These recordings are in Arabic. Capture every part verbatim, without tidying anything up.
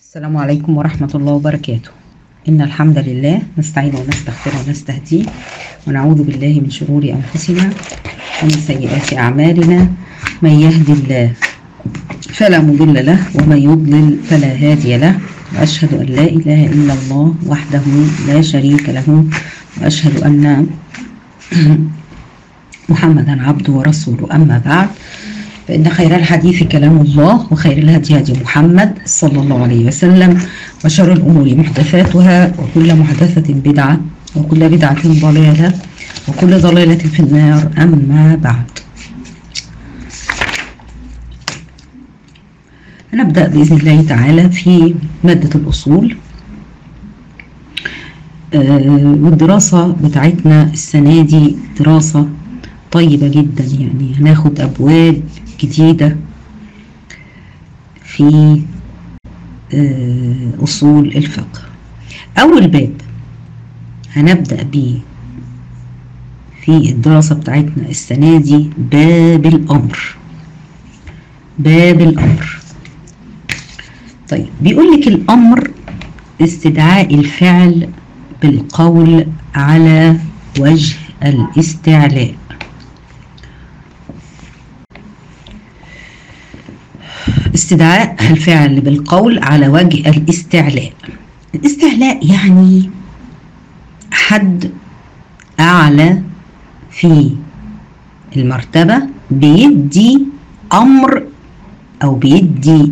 السلام عليكم ورحمة الله وبركاته. إن الحمد لله نستعين ونستغفر ونستهديه ونعوذ بالله من شرور أنفسنا ومن سيئات أعمالنا. من يهدي الله فلا مضل له ومن يضلل فلا هادي له، وأشهد أن لا إله إلا الله وحده لا شريك له، وأشهد أن محمدا عبده ورسوله. أما بعد، فإن خير الحديث كلام الله، وخير الهدي هدي محمد صلى الله عليه وسلم، وشر الأمور محدثاتها، وكل محدثة بدعة، وكل بدعة ضلالة، وكل ضلالة في النار. أما بعد، نبدأ بإذن الله تعالى في مادة الأصول. آه والدراسة بتاعتنا السنة دي دراسة طيبة جدا، يعني هناخد أبواب جديدة في آه أصول الفقه. أول باب هنبدأ بيه في الدراسة بتاعتنا السنة دي باب الأمر. باب الأمر طيب، بيقول لك الأمر استدعاء الفعل بالقول على وجه الاستعلاء. استدعاء الفعل بالقول على وجه الاستعلاء. الاستعلاء يعني حد أعلى في المرتبة بيدي أمر أو بيدي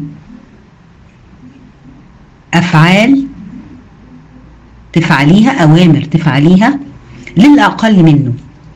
أفعال تفعليها، أوامر تفعليها للأقل منه.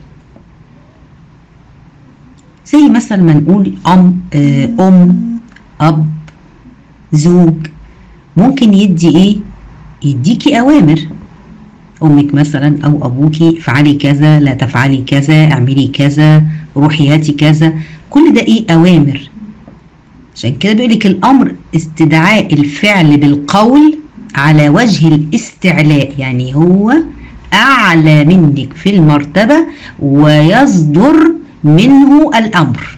زي مثلا ما نقول أم أم أب زوج، ممكن يدي إيه؟ يديكي أوامر. أمك مثلا أو أبوكي افعلي كذا، لا تفعلي كذا، اعملي كذا، روحي هاتي كذا، كل ده إيه؟ أوامر. عشان كده بيقولك الأمر استدعاء الفعل بالقول على وجه الاستعلاء، يعني هو أعلى منك في المرتبة ويصدر منه الأمر.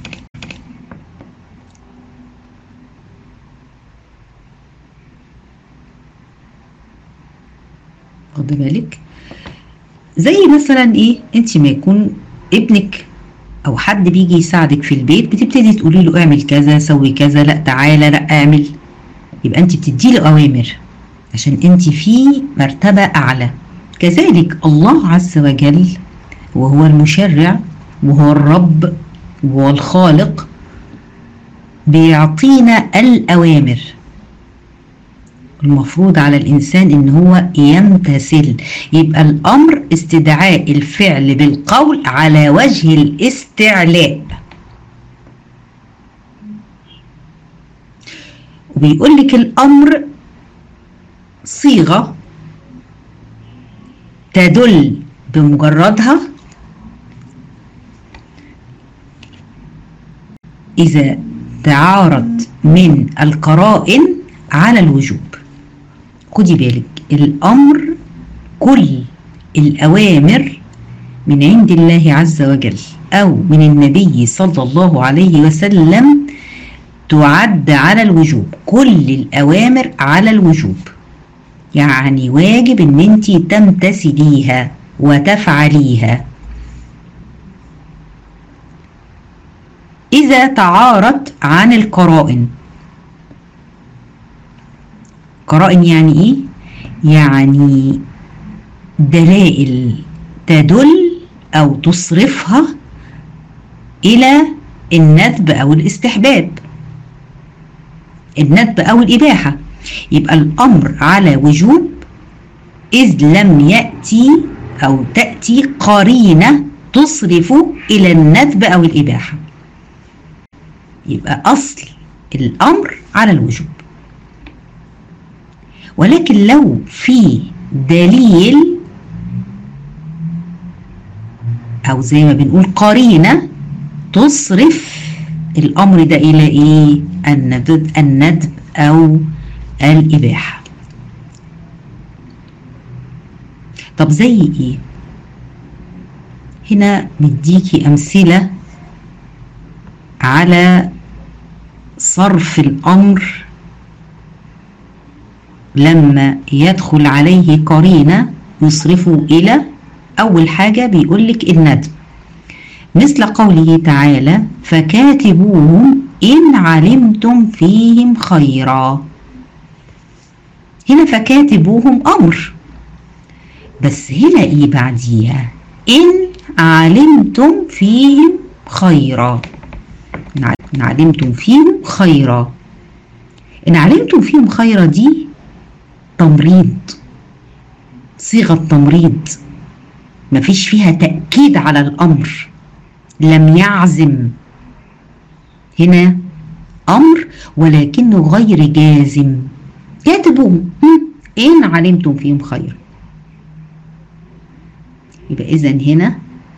خد بالك، زي مثلا ايه، انت ما يكون ابنك او حد بيجي يساعدك في البيت، بتبتدي تقولي له اعمل كذا، سوي كذا، لا تعالى، لا اعمل، يبقى انت بتدي له اوامر عشان انت في مرتبة اعلى. كذلك الله عز وجل وهو المشرع وهو الرب وهو الخالق بيعطينا الاوامر، المفروض على الإنسان إن هو يمتثل. يبقى الأمر استدعاء الفعل بالقول على وجه الاستعلاء. وبيقول لك الأمر صيغة تدل بمجردها إذا تعارض من القرائن على الوجوب. خدي بالك، الأمر كل الأوامر من عند الله عز وجل أو من النبي صلى الله عليه وسلم تعد على الوجوب. كل الأوامر على الوجوب، يعني واجب إن أنتي تمتثليها وتفعليها. إذا تعارض عن القرائن. قرائن يعني ايه؟ يعني دلائل تدل او تصرفها الى الندب او الاستحباب، الندب او الاباحة. يبقى الامر على وجوب اذ لم يأتي او تأتي قرينة تصرف الى الندب او الاباحة. يبقى اصل الامر على الوجوب. ولكن لو في دليل او زي ما بنقول قرينة تصرف الامر ده الى ايه؟ الندب, الندب او الاباحة. طب زي ايه؟ هنا مديكي امثلة على صرف الامر لما يدخل عليه قرينة يصرفه إلى أول حاجة بيقولك الندم، مثل قوله تعالى فكاتبوهم إن علمتم فيهم خيرا. هنا فكاتبوهم أمر، بس هنا إيه بعديها؟ إن علمتم فيهم خيرا. إن علمتم فيهم خيرا، إن علمتم فيهم خيرا دي تمريض، صيغة تمريض، مفيش فيها تأكيد على الأمر، لم يعزم. هنا أمر ولكنه غير جازم. كاتبوهم إن علمتم فيهم خير. يبقى إذن هنا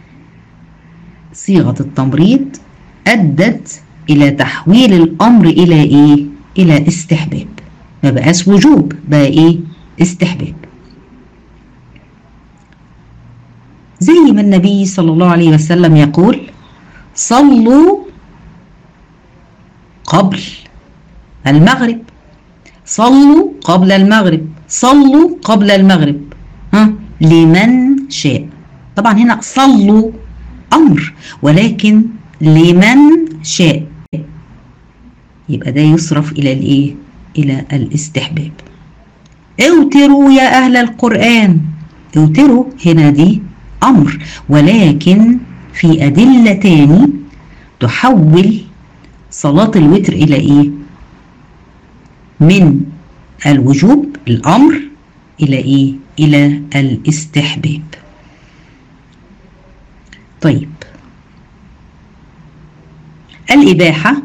صيغة التمريض أدت إلى تحويل الأمر إلى إيه؟ إلى استحباب، ما بقاش وجوب، بقى إيه؟ استحباب. زي ما النبي صلى الله عليه وسلم يقول صلوا قبل المغرب، صلوا قبل المغرب، صلوا قبل المغرب، ها لمن شاء. طبعا هنا صلوا أمر ولكن لمن شاء، يبقى ده يصرف إلى الإيه؟ إلى الاستحباب. اوتروا يا أهل القرآن، اوتروا هنا دي أمر، ولكن في أدلة تاني تحول صلاة الوتر إلى إيه؟ من الوجوب الأمر إلى إيه؟ إلى الاستحباب. طيب الإباحة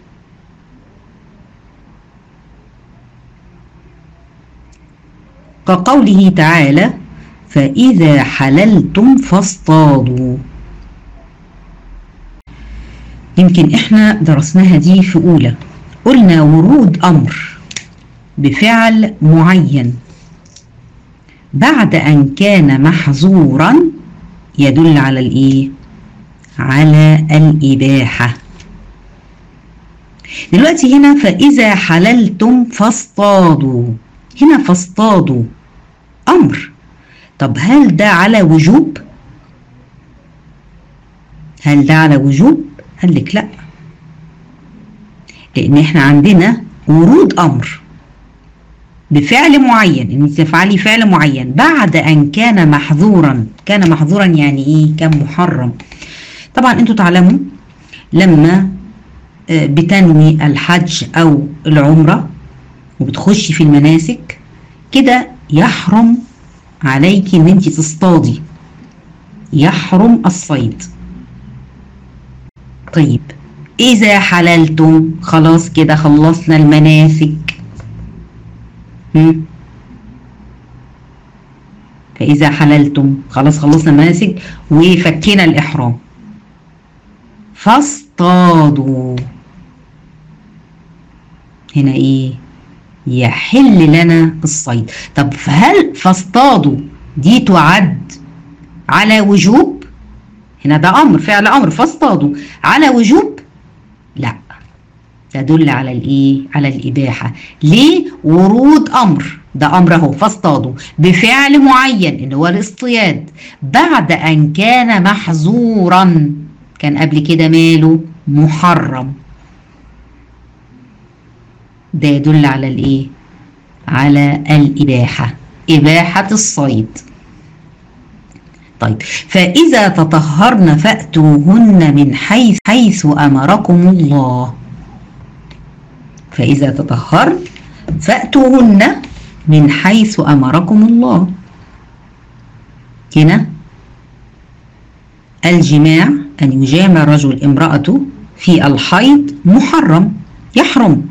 كقوله تعالى فإذا حللتم فاصطادوا. يمكن احنا درسناها دي في أولى، قلنا ورود أمر بفعل معين بعد أن كان محظورا يدل على الإيه؟ على الإباحة. دلوقتي هنا فإذا حللتم فاصطادوا، هنا فاصطادوا أمر، طب هل ده على وجوب؟ هل ده على وجوب؟ قال لك لا، لأن احنا عندنا ورود أمر بفعل معين، ان تفعلي فعل معين بعد ان كان محظورا. كان محظورا يعني ايه؟ كان محرم. طبعا انتوا تعلموا لما بتنوي الحج او العمرة وبتخشي في المناسك كده يحرم عليكي ان انت تصطادي، يحرم الصيد. طيب اذا حللتم خلاص كده خلصنا المناسك، فإذا حللتم خلاص خلصنا المناسك وفكينا الإحرام، فاصطادوا هنا إيه؟ يحل لنا الصيد. طب هل فاصطادوا دي تعد على وجوب؟ هنا ده أمر، فعل أمر، فاصطادوا على وجوب؟ لا، تدل على الإيه؟ على الإباحة. ليه؟ ورود أمر، ده أمر أهو فاصطادوا بفعل معين اللي هو الاصطياد بعد أن كان محظورا، كان قبل كده ماله؟ محرم. ده يدل على الإيه؟ على الإباحة، إباحة الصيد. طيب فإذا تطهرن فأتوهن من حيث حيث أمركم الله. فإذا تطهرن فأتوهن من حيث أمركم الله. هنا الجماع أن يجامع رجل امرأته في الحيض محرم، يحرم.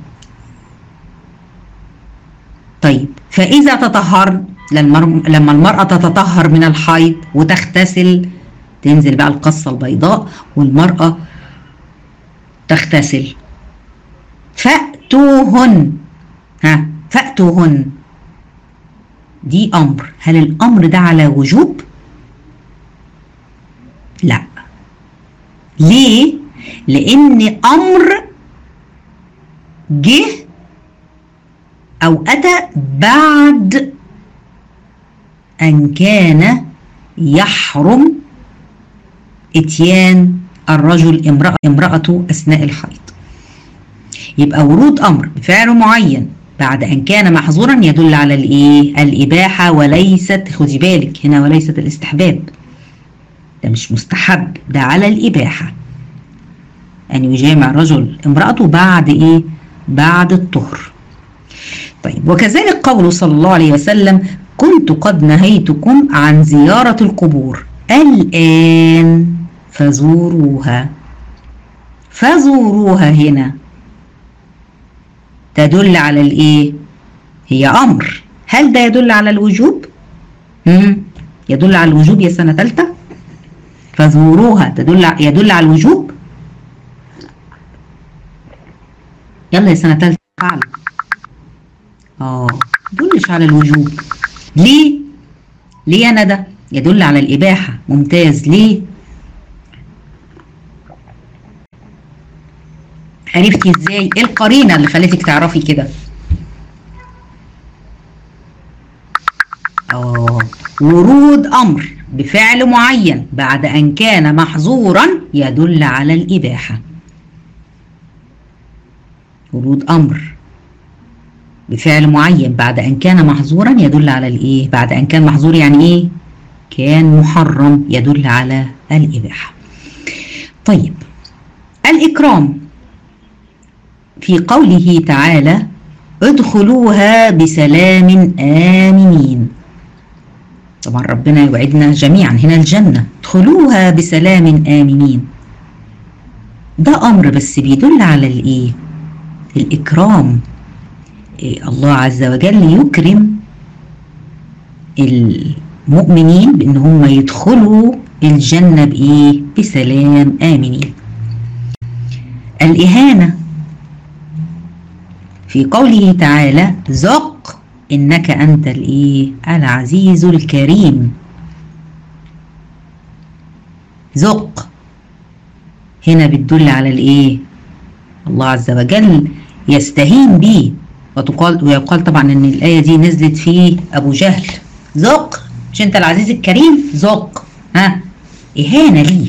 طيب فإذا تطهرن، لما المرأة تتطهر من الحيض وتغتسل، تنزل بقى القصة البيضاء والمرأة تغتسل، فأتوهن، ها فأتوهن دي أمر. هل الأمر ده على وجوب؟ لا. ليه؟ لأن أمر جه أو أتى بعد أن كان يحرم إتيان الرجل امرأة امرأته أثناء الحيض. يبقى ورود أمر بفعل معين بعد أن كان محظورا يدل على الإيه؟ الإباحة، وليست، خدي بالك هنا، وليست الاستحباب. ده مش مستحب، ده على الإباحة، أن يجامع رجل امرأته بعد إيه؟ بعد الطهر. طيب، وكذلك قوله صلى الله عليه وسلم: كنت قد نهيتكم عن زيارة القبور الآن فزوروها. فزوروها هنا تدل على الإيه؟ هي أمر. هل ده يدل على الوجوب؟ مم. يدل على الوجوب يا سنة ثالثة؟ فزوروها تدل يدل على الوجوب؟ يلا يا سنة ثالثة أعلى. آه يدلش على الوجوب. ليه؟ ليه أنا ده؟ يدل على الإباحة. ممتاز. ليه؟ عرفتي ازاي؟ ايه القرينة اللي خلتك تعرفي كده؟ اه ورود امر بفعل معين بعد ان كان محظورا يدل على الاباحة. ورود امر بفعل معين بعد ان كان محظورا يدل على الايه؟ بعد ان كان محظور يعني ايه؟ كان محرم، يدل على الاباحة. طيب، الاكرام في قوله تعالى: ادخلوها بسلام آمنين. طبعا ربنا يوعدنا جميعا هنا الجنة. ادخلوها بسلام آمنين، ده أمر بس بيدل على الإيه؟ الإكرام. إيه؟ الله عز وجل يكرم المؤمنين بأن هم يدخلوا الجنة بإيه؟ بسلام آمنين. الإهانة في قوله تعالى: ذق إنك أنت الإيه؟ العزيز الكريم. ذق هنا بتدل على الإيه؟ الله عز وجل يستهين به. وتقال ويقال طبعا إن الآية دي نزلت في أبو جهل. ذق، مش أنت العزيز الكريم؟ ذق، ها، إهانة ليه.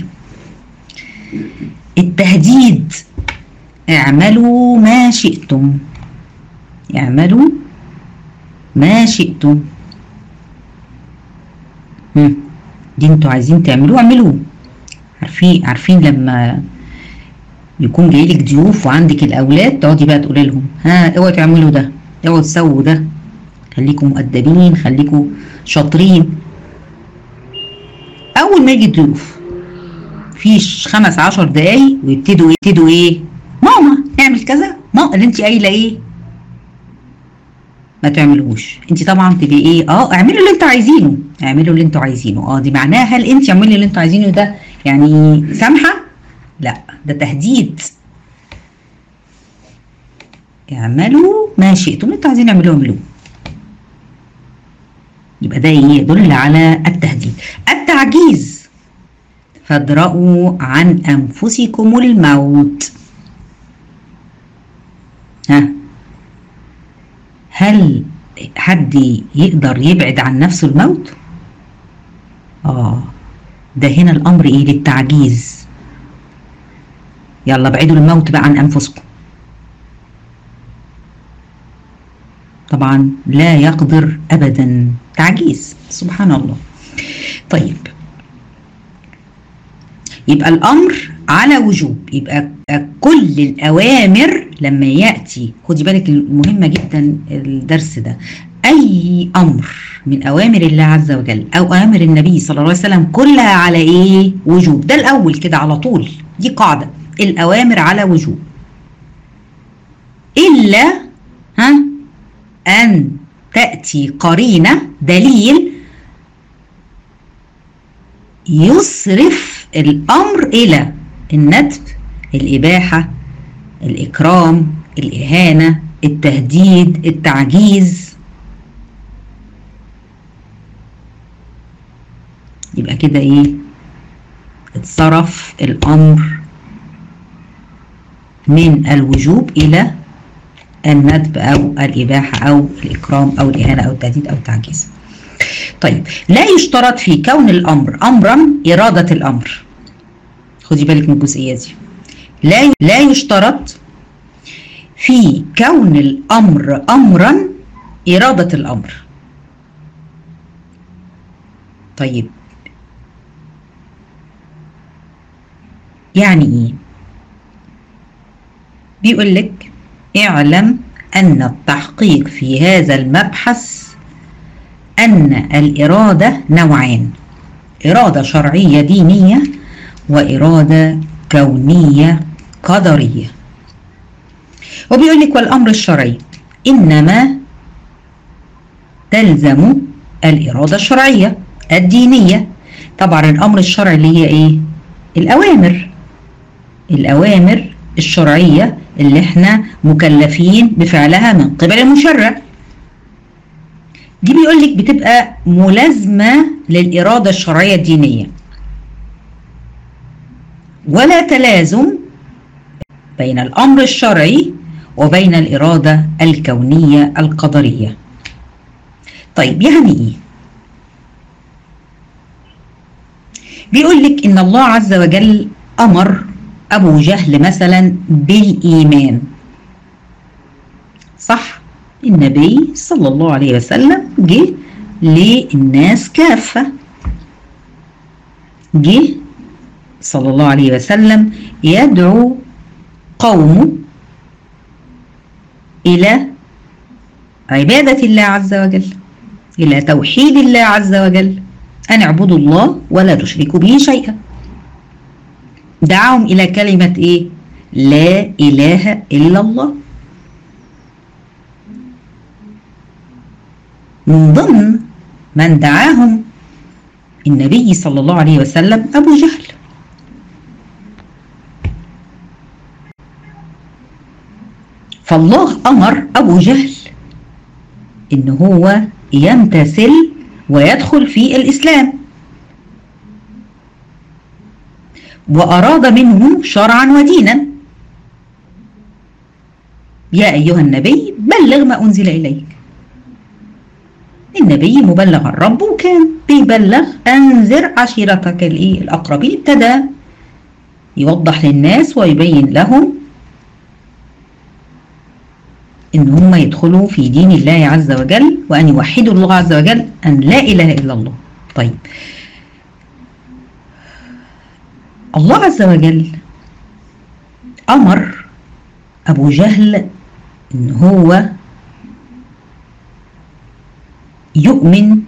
التهديد: اعملوا ما شئتم. اعملوا ما شئتم. هم. دي انتوا عايزين تعملوه اعملوه. عارفين عارفين لما يكون جايلك ضيوف وعندك الاولاد تقعدي بقى تقولي لهم: ها اوعوا تعملوا ده، اوعوا تسووا ده، خليكم مؤدبين، خليكم شاطرين. اول ما يجي الضيوف فيش خمس عشر دقايق ويبتدوا يبتدوا ايه؟ ماما اعمل كذا، ماما اللي انت قايله ايه؟ ما تعملوش. انت طبعا تبقي ايه؟ اه اعملوا اللي انتوا عايزينه، اعملوا اللي انتوا عايزينه. اه دي معناها هل انت اعملي اللي انتوا عايزينه ده يعني سامحه؟ لا، ده تهديد. اعملوا ما شئتم، اللي انتوا عايزين اعملوه اعملوه. يبقى ده ايه؟ يدل على التهديد. التعجيز: فادرؤوا عن انفسكم الموت. ها، هل حد يقدر يبعد عن نفسه الموت؟ اه ده هنا الامر ايه؟ للتعجيز. يلا ابعدوا الموت بقى عن انفسكم. طبعا لا يقدر ابدا، تعجيز، سبحان الله. طيب، يبقى الامر على وجوب. يبقى كل الاوامر لما ياتي، خدي بالك مهمه جدا الدرس ده، اي امر من اوامر الله عز وجل او اوامر النبي صلى الله عليه وسلم كلها على ايه؟ وجوب. ده الاول كده على طول، دي قاعده، الاوامر على وجوب، الا ها ان تاتي قرينه دليل يصرف الامر الى الندب، الاباحه، الاكرام، الاهانه، التهديد، التعجيز. يبقى كده ايه؟ اتصرف الامر من الوجوب الى الندب أو الإباحة أو الإكرام أو الإهانة أو التهديد أو التعجيز. طيب، لا يشترط في كون الأمر أمرا إرادة الأمر. خدي بالك من الجزئية دي. لا لا يشترط في كون الأمر أمرا إرادة الأمر. طيب، يعني إيه؟ بيقول لك اعلم أن التحقيق في هذا المبحث أن الإرادة نوعان: إرادة شرعية دينية وإرادة كونية قدرية. وبيقول لك والأمر الشرعي إنما تلزم الإرادة الشرعية الدينية. طبعا الأمر الشرعي اللي هي إيه؟ الأوامر الأوامر الشرعية اللي احنا مكلفين بفعلها من قبل المشرع، دي بيقول لك بتبقى ملازمة للإرادة الشرعية الدينية، ولا تلازم بين الأمر الشرعي وبين الإرادة الكونية القدرية. طيب، يعني إيه؟ بيقول لك إن الله عز وجل أمر أبو جهل مثلا بالإيمان، صح؟ النبي صلى الله عليه وسلم جه للناس كافة، جه صلى الله عليه وسلم يدعو قومه إلى عبادة الله عز وجل، إلى توحيد الله عز وجل، أن اعبدوا الله ولا تشركوا به شيئا. دعاهم إلى كلمة إيه؟ لا إله إلا الله. من ضمن من دعاهم النبي صلى الله عليه وسلم أبو جهل. فالله أمر أبو جهل إن هو يمتثل ويدخل في الإسلام، وأراد منه شرعا ودينا: يا أيها النبي بلغ ما أنزل إليك. النبي مبلغ الرب، وكان بيبلغ أنذر عشيرتك الأقربين. ابتدى يوضح للناس ويبين لهم إن هم يدخلوا في دين الله عز وجل، وأن يوحدوا الله عز وجل، أن لا إله إلا الله. طيب، الله عز وجل أمر أبو جهل إن هو يؤمن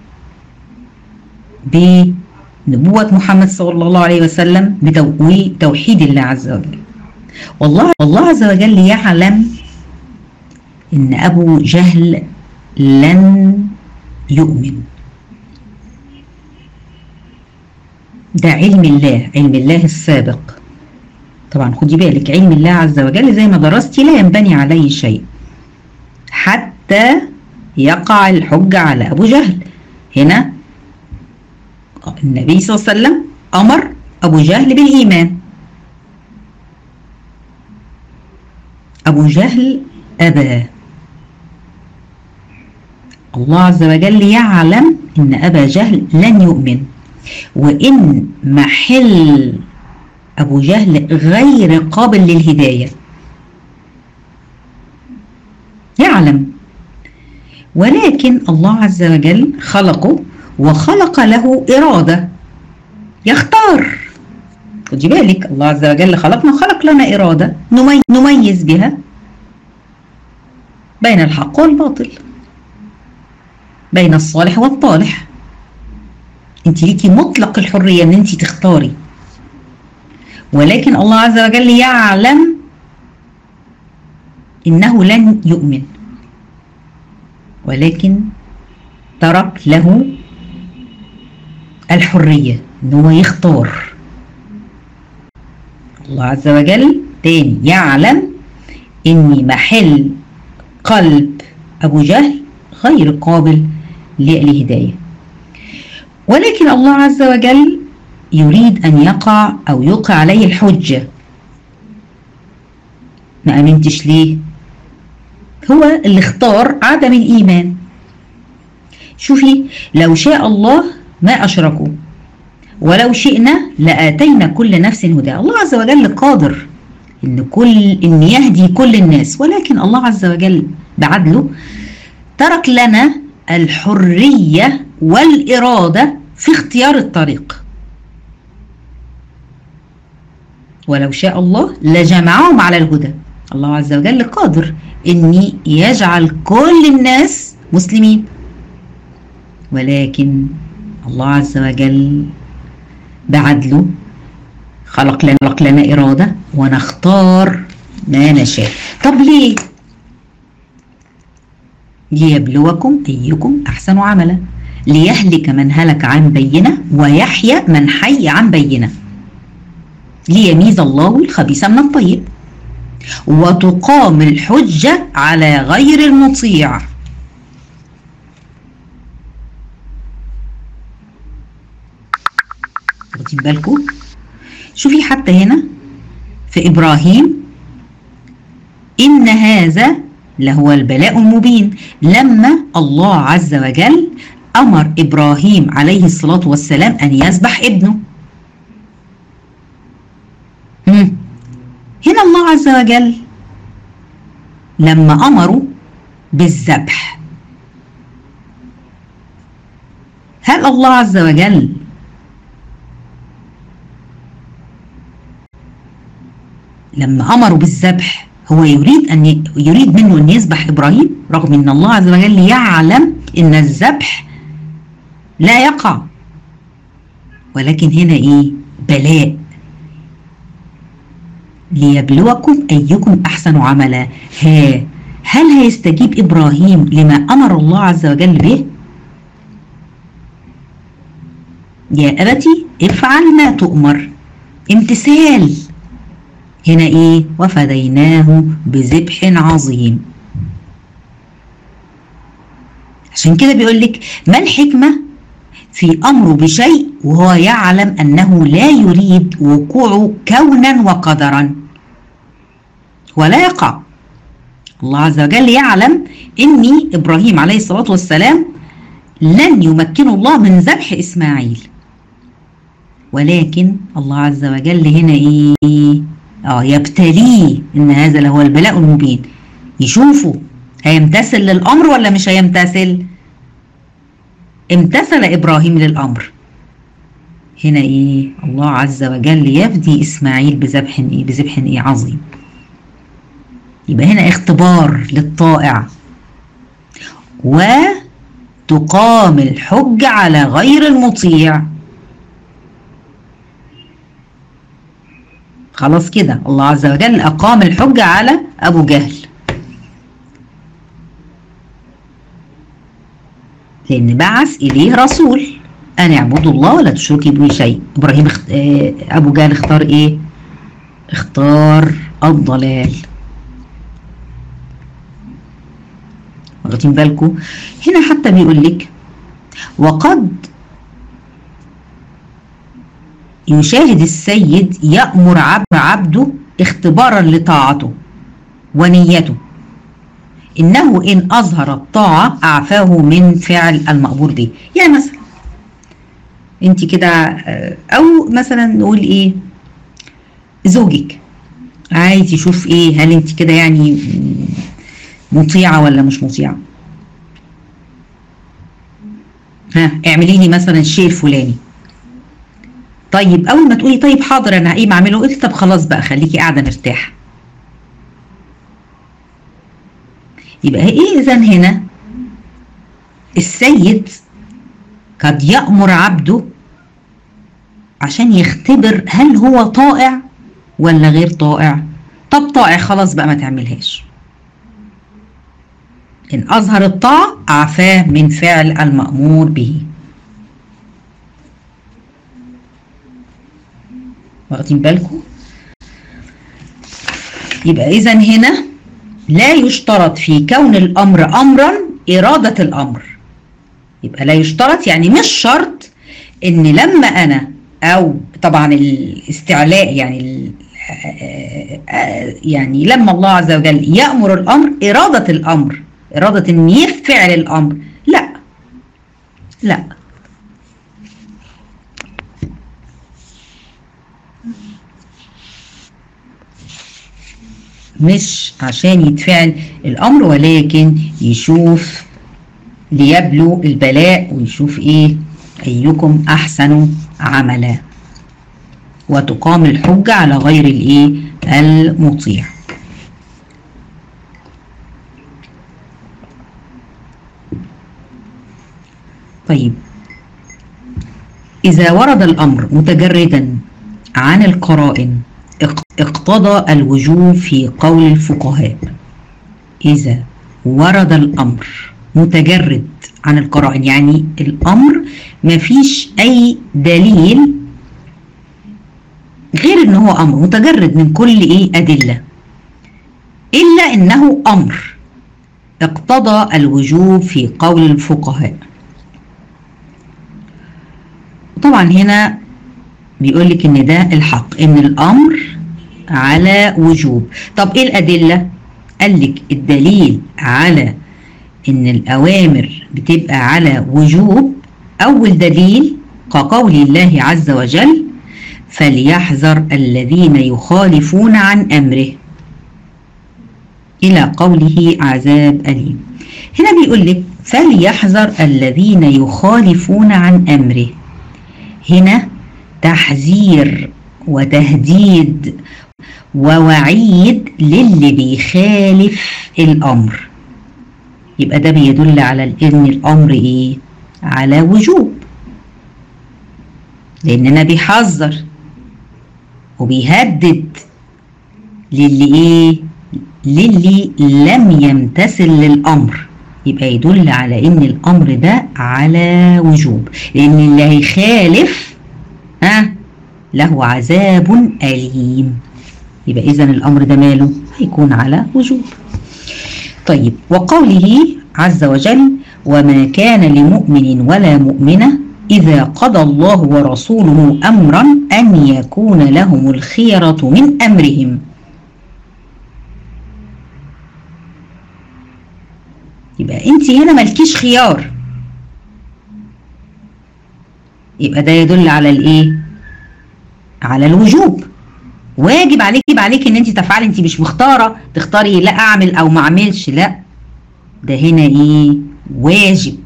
بنبوة محمد صلى الله عليه وسلم بتوحيد الله عز وجل. والله الله عز وجل يعلم إن أبو جهل لن يؤمن. ده علم الله، علم الله السابق. طبعا خدي بالك، علم الله عز وجل زي ما درستي لا ينبني عليه شيء حتى يقع الحجة على أبو جهل. هنا النبي صلى الله عليه وسلم أمر أبو جهل بالإيمان. أبو جهل أبى. الله عز وجل يعلم إن أبا جهل لن يؤمن، وإن محل أبو جهل غير قابل للهداية، يعلم. ولكن الله عز وجل خلقه وخلق له إرادة يختار. خدي بالك، الله عز وجل خلقنا وخلق لنا إرادة نميز بها بين الحق والباطل، بين الصالح والطالح. انت ليكي مطلق الحرية ان انت تختاري، ولكن الله عز وجل يعلم انه لن يؤمن، ولكن ترك له الحرية ان هو يختار. الله عز وجل تاني يعلم ان محل قلب ابو جهل غير قابل للهداية، ولكن الله عز وجل يريد أن يقع أو يوقع عليه الحجة. ما أمنتش ليه؟ هو اللي اختار عدم الإيمان. شوفي، لو شاء الله ما أشركوا ولو شئنا لآتينا كل نفس هداها. الله عز وجل قادر إن كل إن يهدي كل الناس، ولكن الله عز وجل بعدله ترك لنا الحرية والإرادة في اختيار الطريق. ولو شاء الله لجمعهم على الهدى. الله عز وجل قادر إن يجعل كل الناس مسلمين، ولكن الله عز وجل بعدله خلق لنا, خلق لنا إرادة ونختار ما نشاء. طب ليه؟ ليبلوكم أيكم أحسن عملا، ليهلك من هلك عن بينة ويحيى من حي عن بينة، ليميز الله الخبيث من الطيب وتقام الحجة على غير المطيع. واخدين بالكم؟ شوفي حتى هنا في إبراهيم، إن هذا لهو البلاء المبين، لما الله عز وجل أمر إبراهيم عليه الصلاة والسلام أن يذبح ابنه. مم. هنا الله عز وجل لما أمروا بالذبح، هل الله عز وجل لما أمروا بالذبح هو يريد أن ي... يريد منه أن يذبح إبراهيم، رغم أن الله عز وجل يعلم أن الذبح لا يقع، ولكن هنا إيه؟ بلاء، ليبلوكم أيكم أحسن عملا. ها هل هيستجيب إبراهيم لما أمر الله عز وجل به؟ يا أبتي افعل ما تؤمر، امتثال. هنا إيه؟ وفديناه بذبح عظيم. عشان كده بيقول لك ما الحكمة في أمره بشيء وهو يعلم أنه لا يريد وقوعه كونا وقدرا ولا يقع. الله عز وجل يعلم أن إبراهيم عليه الصلاة والسلام لن يمكن الله من ذبح إسماعيل، ولكن الله عز وجل هنا إيه؟ آه يبتليه، إن هذا لهو البلاء المبين. يشوفوا هيمتثل للأمر ولا مش هيمتثل. امتثل إبراهيم للأمر. هنا إيه؟ الله عز وجل يفدي إسماعيل بذبح إيه؟ بذبح إيه؟ عظيم. يبقى هنا اختبار للطائع، وتقام الحج على غير المطيع. خلاص كده الله عز وجل أقام الحج على أبو جهل، لأن بعث إليه رسول أن اعبدوا الله ولا تشركوا به شيء. إبراهيم اخت... أبو جهل اختار إيه؟ اختار الضلال. واخدين بالكم؟ هنا حتى بيقول لك وقد يشاهد السيد يأمر عبد عبده اختبارا لطاعته ونيته، إنه إن أظهر الطاعة أعفاه من فعل المأمور به. يعني مثلا أنت كده، أو مثلا نقول إيه، زوجك عايز يشوف إيه، هل أنت كده يعني مطيعة ولا مش مطيعة. ها اعملي لي مثلا الشيء الفلاني. طيب أول ما تقولي طيب حاضر أنا إيه بعمله، قلت طب خلاص بقى خليكي قاعدة مرتاحة. يبقى إيه إذن هنا السيد قد يأمر عبده عشان يختبر هل هو طائع ولا غير طائع. طب طائع خلاص بقى ما تعملهاش. إن أظهر الطاعة أعفاه من فعل المأمور به. واخدين بالكم؟ يبقى إذن هنا لا يشترط في كون الأمر أمرا إرادة الأمر. يبقى لا يشترط يعني مش شرط إن لما أنا، أو طبعا الاستعلاء يعني يعني لما الله عز وجل يأمر الأمر إرادة الأمر، إرادة إن يفعل الأمر، لا لا مش عشان يتفعل الأمر، ولكن يشوف ليبلو البلاء ويشوف إيه أيكم أحسن عملا، وتقام الحجة على غير الإيه المطيع. طيب إذا ورد الأمر متجردا عن القرائن اقتضى الوجوب في قول الفقهاء. إذا ورد الأمر متجرد عن القرائن، يعني الأمر ما فيش أي دليل غير إنه هو أمر متجرد من كل إيه أدلة، إلا إنه أمر، اقتضى الوجوب في قول الفقهاء. طبعا هنا بيقول لك إن ده الحق، إن الأمر على وجوب. طب إيه الأدلة؟ قال لك الدليل على إن الأوامر بتبقى على وجوب، أول دليل كقول الله عز وجل: فليحذر الذين يخالفون عن أمره، إلى قوله عذاب أليم. هنا بيقول لك فليحذر الذين يخالفون عن أمره، هنا تحذير وتهديد ووعيد للي بيخالف الأمر، يبقى ده بيدل على إن الأمر إيه؟ على وجوب، لأننا بيحذر وبيهدد للي إيه؟ للي لم يمتثل للأمر، يبقى يدل على إن الأمر ده على وجوب، لأن اللي هيخالف ها له عذاب أليم، يبقى إذا الأمر ده ماله؟ هيكون على وجوب. طيب وقوله عز وجل: وما كان لمؤمن ولا مؤمنة إذا قضى الله ورسوله أمرا أن يكون لهم الخيرة من أمرهم. يبقى أنت هنا مالكيش خيار، يبقى ده يدل على الإيه؟ على الوجوب، واجب عليك عليك ان انت تفعلي، انت مش مختاره تختاري لا اعمل او ما اعملش، لا ده هنا ايه؟ واجب.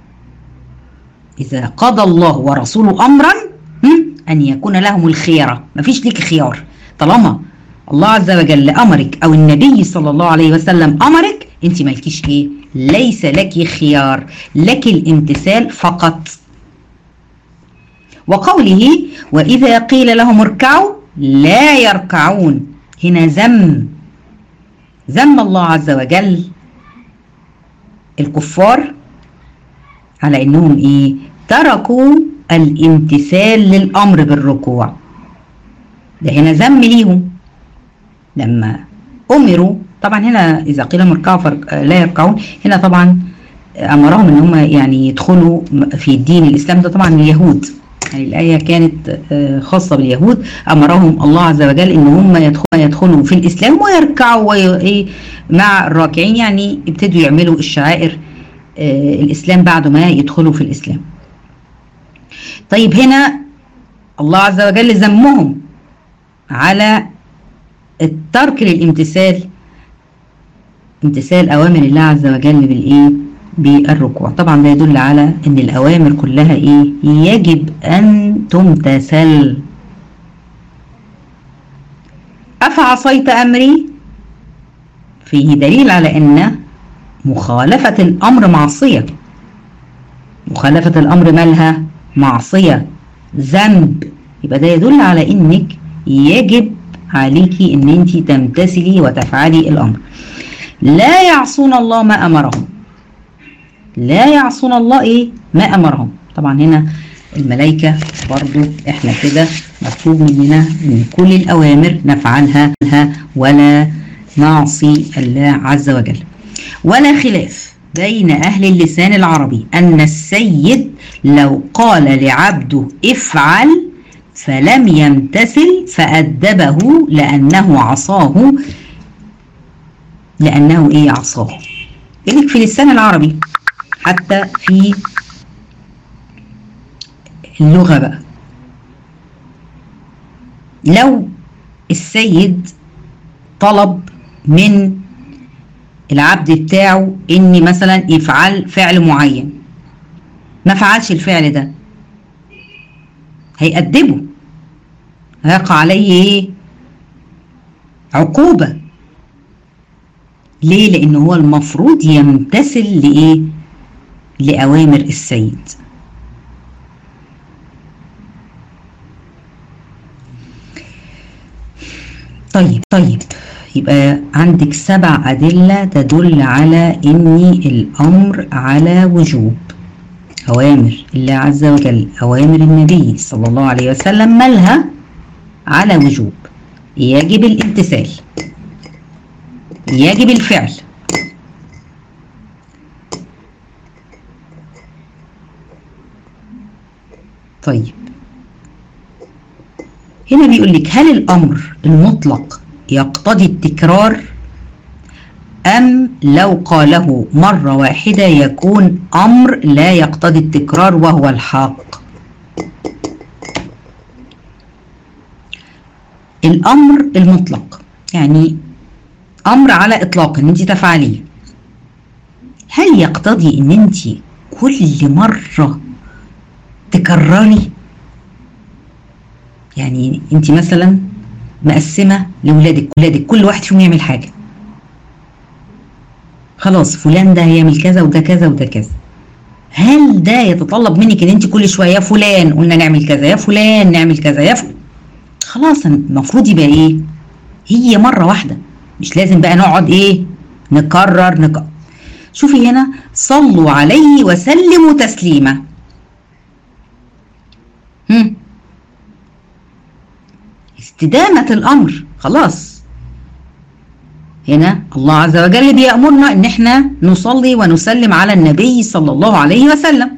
اذا قضى الله ورسوله امرا ان يكون لهم الخيره، مفيش ليك خيار، طالما الله عز وجل امرك او النبي صلى الله عليه وسلم امرك، انت مالكيش ايه؟ ليس لك خيار، لك الامتثال فقط. وقوله: واذا قيل لهم اركعوا لا يركعون، هنا ذم ذم الله عز وجل الكفار على انهم ايه؟ تركوا الامتثال للامر بالركوع، ده هنا ذم ليهم لما امروا. طبعا هنا اذا قيل لهم اركعوا لا يركعون، هنا طبعا امرهم ان هم يعني يدخلوا في الدين الاسلام، ده طبعا اليهود، يعني الآية كانت خاصة باليهود، أمرهم الله عز وجل إن هم يدخلوا في الإسلام ويركعوا مع الراكعين، يعني يبتدوا يعملوا الشعائر الإسلام بعد ما يدخلوا في الإسلام. طيب هنا الله عز وجل ذمهم على الترك للامتثال، امتثال أوامر الله عز وجل بالإيه؟ بالركوع. طبعا ده يدل على ان الاوامر كلها ايه؟ يجب ان تمتثل. افعصيت امري فيه دليل على ان مخالفة الامر معصية، مخالفة الامر مالها؟ معصية، ذنب، يبقى ده يدل على انك يجب عليكي ان انت تمتثلي وتفعلي الامر. لا يعصون الله ما امرهم، لا يعصون الله ايه؟ ما امرهم. طبعا هنا الملائكة برضو احنا كده مطلوب مننا من كل الاوامر نفعلها ولا نعصي الله عز وجل. ولا خلاف بين اهل اللسان العربي ان السيد لو قال لعبده افعل فلم يمتثل فأدبه لأنه عصاه، لأنه إيه عصاه. إليك في اللسان العربي حتى في اللغة بقى، لو السيد طلب من العبد بتاعه إني مثلا يفعل فعل معين، ما فعلش الفعل ده، هيأدبه، هيقع عليه ايه؟ عقوبة. ليه؟ لأنه هو المفروض يمتثل لإيه؟ لأوامر السيد. طيب طيب يبقى عندك سبع أدلة تدل على إن الأمر على وجوب. أوامر الله عز وجل، أوامر النبي صلى الله عليه وسلم مالها على وجوب، يجب الامتثال، يجب الفعل. طيب هنا بيقول لك هل الأمر المطلق يقتضي التكرار، أم لو قاله مرة واحدة يكون أمر لا يقتضي التكرار وهو الحق؟ الأمر المطلق يعني أمر على إطلاق إن أنت تفعليه، هل يقتضي إن أنت كل مرة تكرري؟ يعني أنت مثلا مقسمة لولادك، ولادك كل واحد فيهم يعمل حاجة، خلاص فلان ده هيعمل كذا وده كذا وده كذا، هل ده يتطلب منك ان انت كل شويه يا فلان قلنا نعمل كذا، يا فلان نعمل كذا، يا فلان؟ خلاص المفروض يبقى ايه؟ هي مره واحده، مش لازم بقى نقعد ايه نكرر نكرر. شوفي هنا صلوا عليه وسلموا تسليما. هم استدامه الامر. خلاص هنا الله عز وجل بيأمرنا ان احنا نصلي ونسلم على النبي صلى الله عليه وسلم،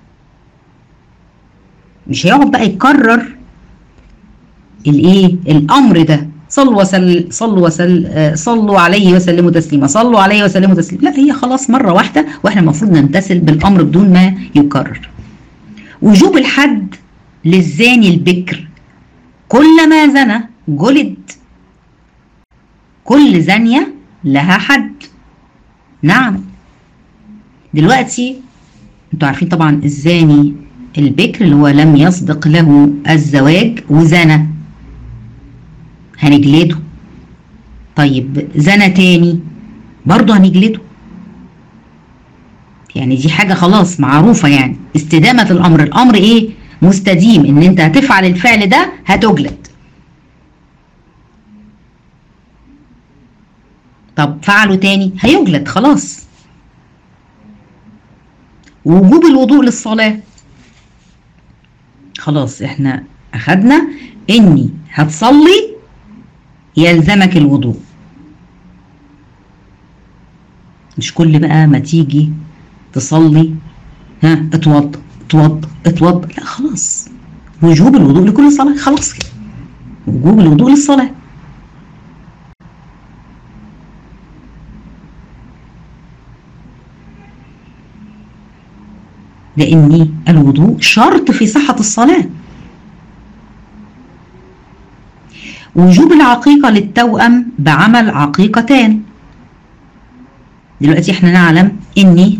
مش هيقعد بقى يكرر الايه الامر ده، صلوا وسل صلوا وسل صلوا عليه وسلموا تسليما، صلوا عليه وسلموا تسليما. لا، هي خلاص مره واحده واحنا المفروض نمتثل بالامر بدون ما يكرر. وجوب الحد للزاني البكر كلما زنى جلد، كل زانية لها حد. نعم دلوقتي انتوا عارفين طبعا الزاني البكر اللي هو لم يسبق له الزواج وزنى هنجلده. طيب زنى تاني برضه هنجلده. يعني دي حاجة خلاص معروفة، يعني استدامة الأمر، الأمر ايه؟ مستديم، ان انت هتفعل الفعل ده هتجلد. طب فعله تاني هيجلد خلاص. وجوب الوضوء للصلاة، خلاص احنا اخدنا اني هتصلي يلزمك الوضوء، مش كل بقى ما تيجي تصلي ها اتوضى اتوضى اتوضى، لا خلاص وجوب الوضوء لكل صلاة، خلاص كده وجوب الوضوء للصلاة. لأن الوضوء شرط في صحة الصلاة. وجوب العقيقة للتوأم بعمل عقيقتان. دلوقتي احنا نعلم اني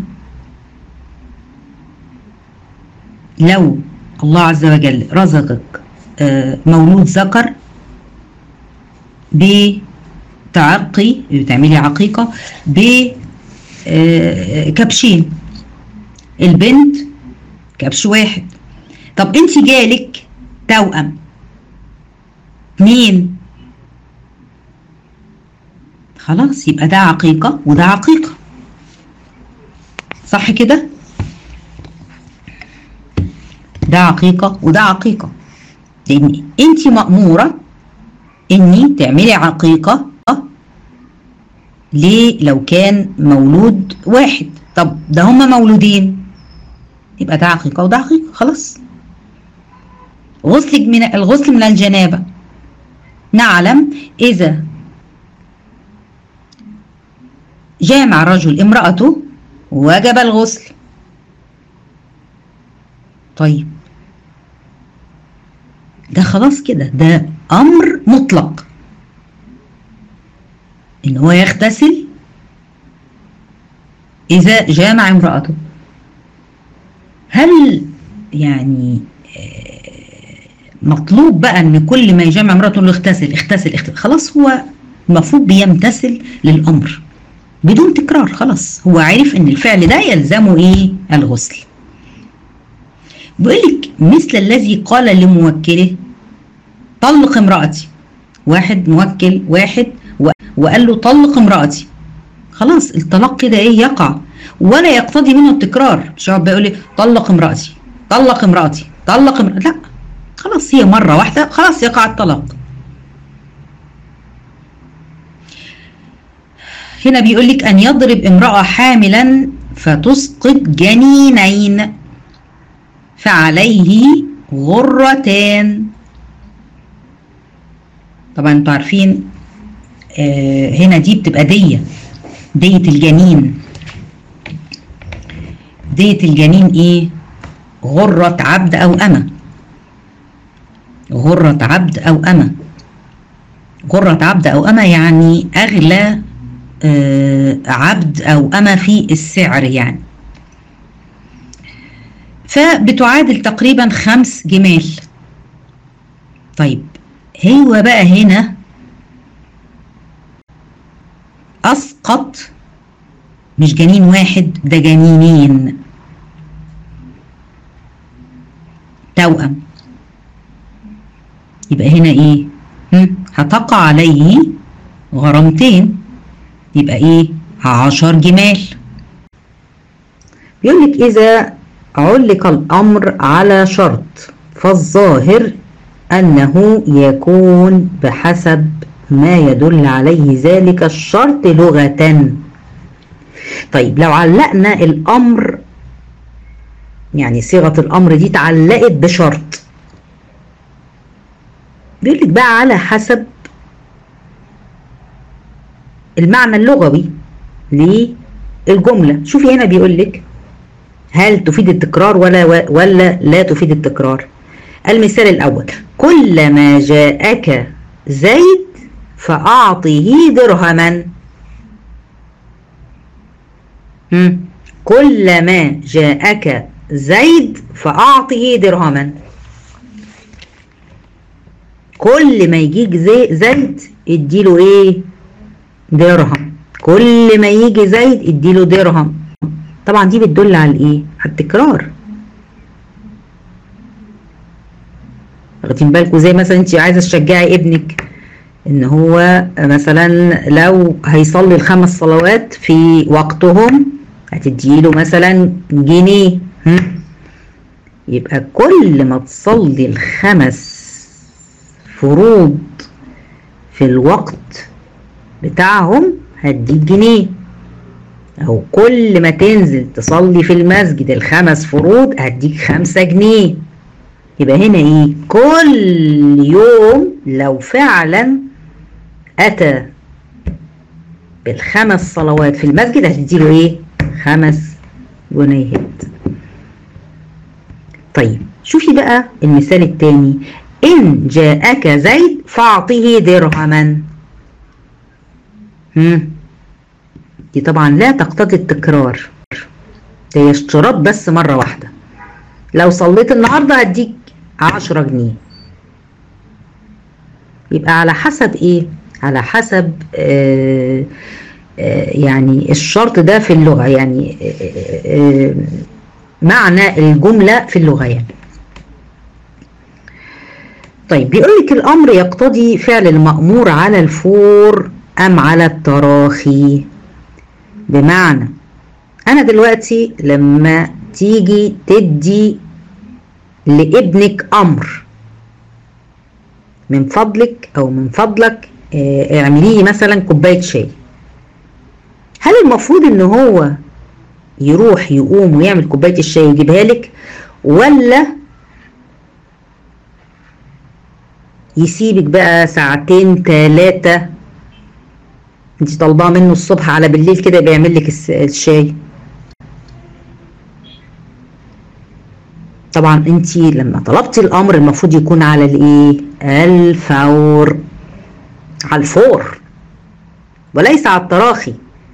لو الله عز وجل رزقك مولود ذكر بتعقي بتعملي عقيقة بكبشين، البنت كبش واحد، طب انت جالك توأم اتنين، خلاص يبقى ده عقيقة وده عقيقة، صح كده؟ ده عقيقة وده عقيقة، لان انت مأمورة اني تعملي عقيقة ليه لو كان مولود واحد. طب ده هما مولودين، يبقى ده عقيقة وده عقيقة، خلاص. غسل من الغسل من الجنابة، نعلم إذا جامع رجل امرأته وجب الغسل. طيب ده خلاص كده، ده أمر مطلق إن هو يغتسل إذا جامع امرأته. هل يعني مطلوب بقى إن كل ما يجامع امرأته له يغتسل اغتسل اغتسل؟ خلاص هو المفروض بيمتثل للأمر بدون تكرار، خلاص هو عارف إن الفعل ده يلزمه إيه؟ الغسل. بيقولك مثل الذي قال لموكله طلق امرأتي، واحد موكل واحد وقال له طلق امرأتي، خلاص الطلاق كده ايه؟ يقع، ولا يقتضي منه التكرار. مش هو بيقول لي طلق امرأتي طلق امرأتي طلق امرأتي، لا خلاص هي مرة واحدة خلاص يقع الطلاق. هنا بيقول لك أن يضرب امرأة حاملا فتسقط جنينين فعليه غرتان. طبعا انتوا عارفين آه هنا دي بتبقى دية دية الجنين. دية الجنين ايه؟ غرة عبد او امة. غرة عبد او امة غرة عبد او امة يعني اغلى آه عبد او امة في السعر يعني، فبتعادل تقريبا خمس جمال. طيب هو بقى هنا اسقط مش جنين واحد، ده جنينين توأم، يبقى هنا ايه؟ هتقع عليه غرامتين، يبقى ايه؟ عشر جمال. بيقول لك اذا علق الامر على شرط فالظاهر انه يكون بحسب ما يدل عليه ذلك الشرط لغة. طيب لو علقنا الامر، يعني صيغة الامر دي اتعلقت بشرط، بيقول لك بقى على حسب المعنى اللغوي للجملة. شوفي هنا بيقول لك هل تفيد التكرار ولا ولا لا تفيد التكرار. المثال الأول: كلما جاءك زيد فأعطه درهما. كلما جاءك زيد فأعطه درهما، كل ما يجيك زي زيد اديله ايه؟ درهم. كل ما يجي زيد اديله درهم. طبعا دي بتدل على الايه؟ على التكرار. واخدين بالكم؟ زي مثلا انت عايزه تشجعي ابنك ان هو مثلا لو هيصلي الخمس صلوات في وقتهم هتديله مثلا جنيه، يبقى كل ما تصلي الخمس فروض في الوقت بتاعهم هديك جنيه، او كل ما تنزل تصلي في المسجد الخمس فروض هديك خمسة جنيه. يبقى هنا ايه؟ كل يوم لو فعلا اتى بالخمس صلوات في المسجد هتديله ايه؟ خمس جنيهات. طيب شوفي بقى المثال التاني: ان جاءك زيد فاعطه درهما. هم دي طبعا لا تقتضي التكرار، ده اشتراط بس مرة واحدة. لو صليت النهاردة هديك عشرة جنيه. يبقى على حسب ايه؟ على حسب آه آه يعني الشرط ده في اللغة، يعني آه آه معنى الجملة في اللغة يعني. طيب بيقول لك الأمر يقتضي فعل المأمور على الفور أم على التراخي. بمعنى أنا دلوقتي لما تيجي تدي لابنك أمر، من فضلك أو من فضلك اعملي لي مثلا كوباية شاي، هل المفروض إن هو يروح يقوم ويعمل كوباية الشاي ويجيبها لك، ولا يسيبك بقى ساعتين ثلاثة، انت طالباه منه الصبح على بالليل كده بيعمل لك الشاي. طبعا انت لما طلبتي الامر المفروض يكون على الايه؟ الفور، على الفور وليس على التراخي،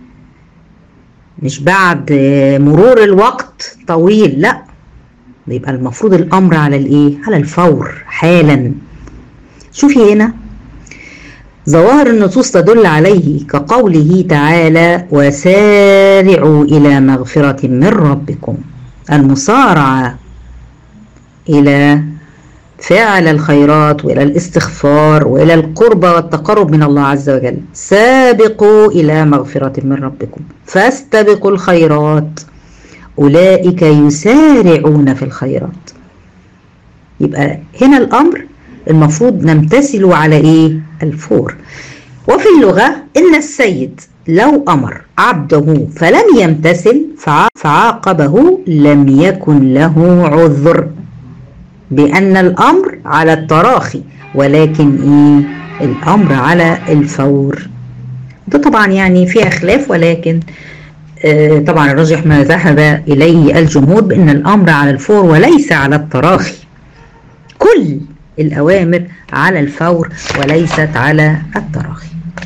مش بعد مرور الوقت طويل، لا، يبقى المفروض الامر على الايه؟ على الفور حالا. شوفي هنا ظواهر النصوص تدل عليه كقوله تعالى وسارعوا الى مغفرة من ربكم، المسارعة الى فعل الخيرات والى الاستغفار والى القرب والتقرب من الله عز وجل. سابقوا الى مغفرة من ربكم فاستبقوا الخيرات اولئك يسارعون في الخيرات. يبقى هنا الامر المفروض نمتثل على ايه؟ الفور. وفي اللغة ان السيد لو امر عبده فلم يمتثل فعاقبه لم يكن له عذر، بأن الأمر على التراخي ولكن إيه؟ الأمر على الفور. ده طبعا يعني فيها خلاف، ولكن آه طبعا الراجح ما ذهب إليه الجمهور بأن الأمر على الفور وليس على التراخي. كل الأوامر على الفور وليست على التراخي.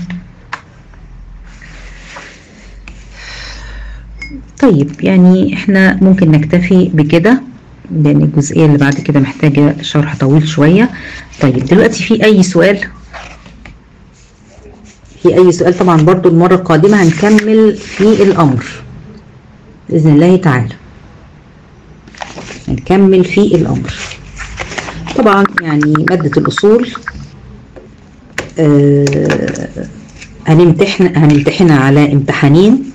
طيب يعني احنا ممكن نكتفي بكده لأن الجزئية اللي بعد كده محتاجة شرح طويل شوية. طيب دلوقتي في أي سؤال؟ في أي سؤال؟ طبعا برضو المرة القادمة هنكمل في الأمر بإذن الله تعالى، هنكمل في الأمر. طبعا يعني مادة الأصول آه هنمتحن هنمتحنها على امتحانين.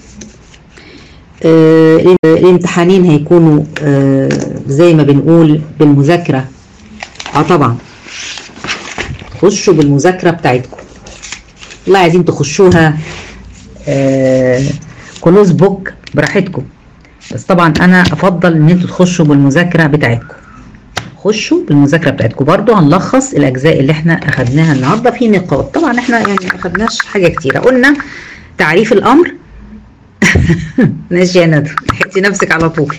آه الامتحانين هيكونوا آه زي ما بنقول بالمذاكرة. اه طبعا خشوا بالمذاكرة بتاعتكم، والله عايزين تخشوها آه كلوز بوك براحتكم، بس طبعا انا افضل ان انتوا تخشوا بالمذاكرة بتاعتكم. خشوا بالمذاكرة بتاعتكم. برضو هنلخص الاجزاء اللي احنا اخدناها النهاردة في نقاط. طبعا احنا يعني ما اخدناش حاجة كتيرة. قلنا تعريف الامر ماشي يا ندى، حطي نفسك على طول.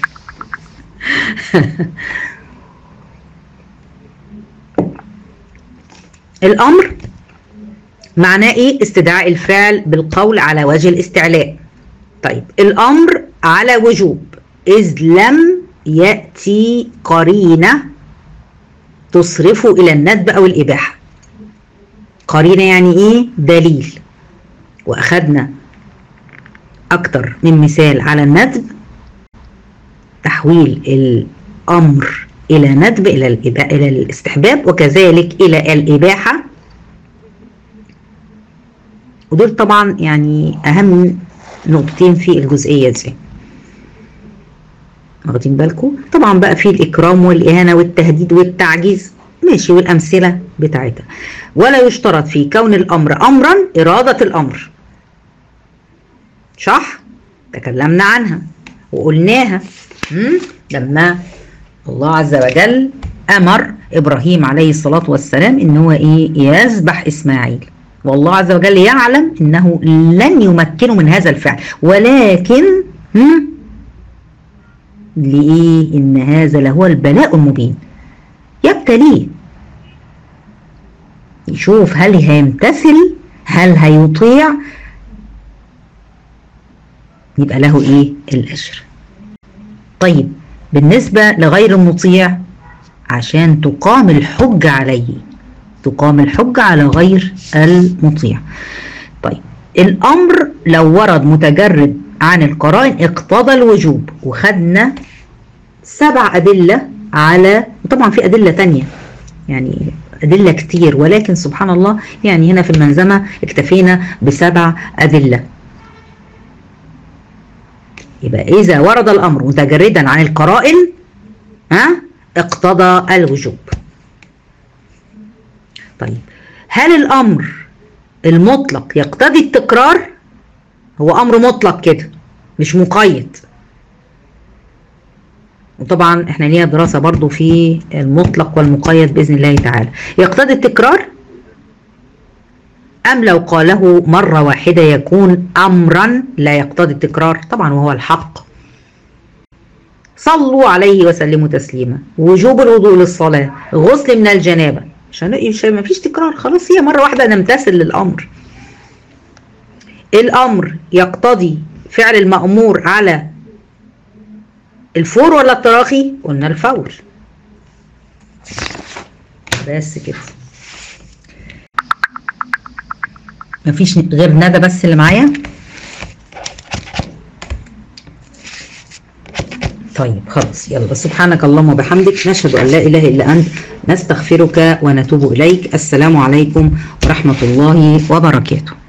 الامر معناه ايه؟ استدعاء الفعل بالقول على وجه الاستعلاء. طيب الامر على وجوب اذ لم يأتي قرينة تصرفه الى الندب او الاباحة. قرينة يعني ايه؟ دليل. واخدنا اكتر من مثال على الندب، تحويل الامر الى ندب الى الى الاستحباب وكذلك الى الاباحه. ودول طبعا يعني اهم نقطتين في الجزئيه دي، واخدين بالكم؟ طبعا بقى في الاكرام والاهانه والتهديد والتعجيز، ماشي، والامثله بتاعتها. ولا يشترط في كون الامر امرا اراده الامر. صح؟ تكلمنا عنها وقلناها لما الله عز وجل امر ابراهيم عليه الصلاه والسلام ان هو ايه؟ يذبح اسماعيل، والله عز وجل يعلم انه لن يمكنه من هذا الفعل، ولكن هم لإيه؟ إن هذا لهو البلاء المبين. يبتليه يشوف هل هيمتثل، هل هيطيع، يبقى له إيه؟ الأجر. طيب بالنسبة لغير المطيع عشان تقام الحجة عليه، تقام الحجة على غير المطيع. طيب الأمر لو ورد متجرد عن القرائن اقتضى الوجوب، وخدنا سبع أدلة على، وطبعا في أدلة تانية يعني أدلة كتير، ولكن سبحان الله يعني هنا في المنظمة اكتفينا بسبع أدلة. يبقى إذا ورد الأمر متجردا عن القرائن ها اقتضى الوجوب. طيب هل الأمر المطلق يقتضي التكرار؟ هو أمر مطلق كده مش مقيد، وطبعا احنا لينا دراسة برضو في المطلق والمقيد بإذن الله تعالى. يقتضي التكرار أم لو قاله مرة واحدة يكون أمرا لا يقتضي التكرار طبعا وهو الحق. صلوا عليه وسلموا تسليما، وجوب الوضوء للصلاة، غسل من الجنابة، عشان ما فيش تكرار، خلاص هي مرة واحدة نمتثل للأمر. الأمر يقتضي فعل المأمور على الفور ولا التراخي؟ قلنا الفور. بس كده، مفيش غير ندى بس اللي معايا. طيب خلاص يلا، سبحانك اللهم وبحمدك، نشهد أن لا إله إلا أنت، نستغفرك ونتوب إليك. السلام عليكم ورحمة الله وبركاته.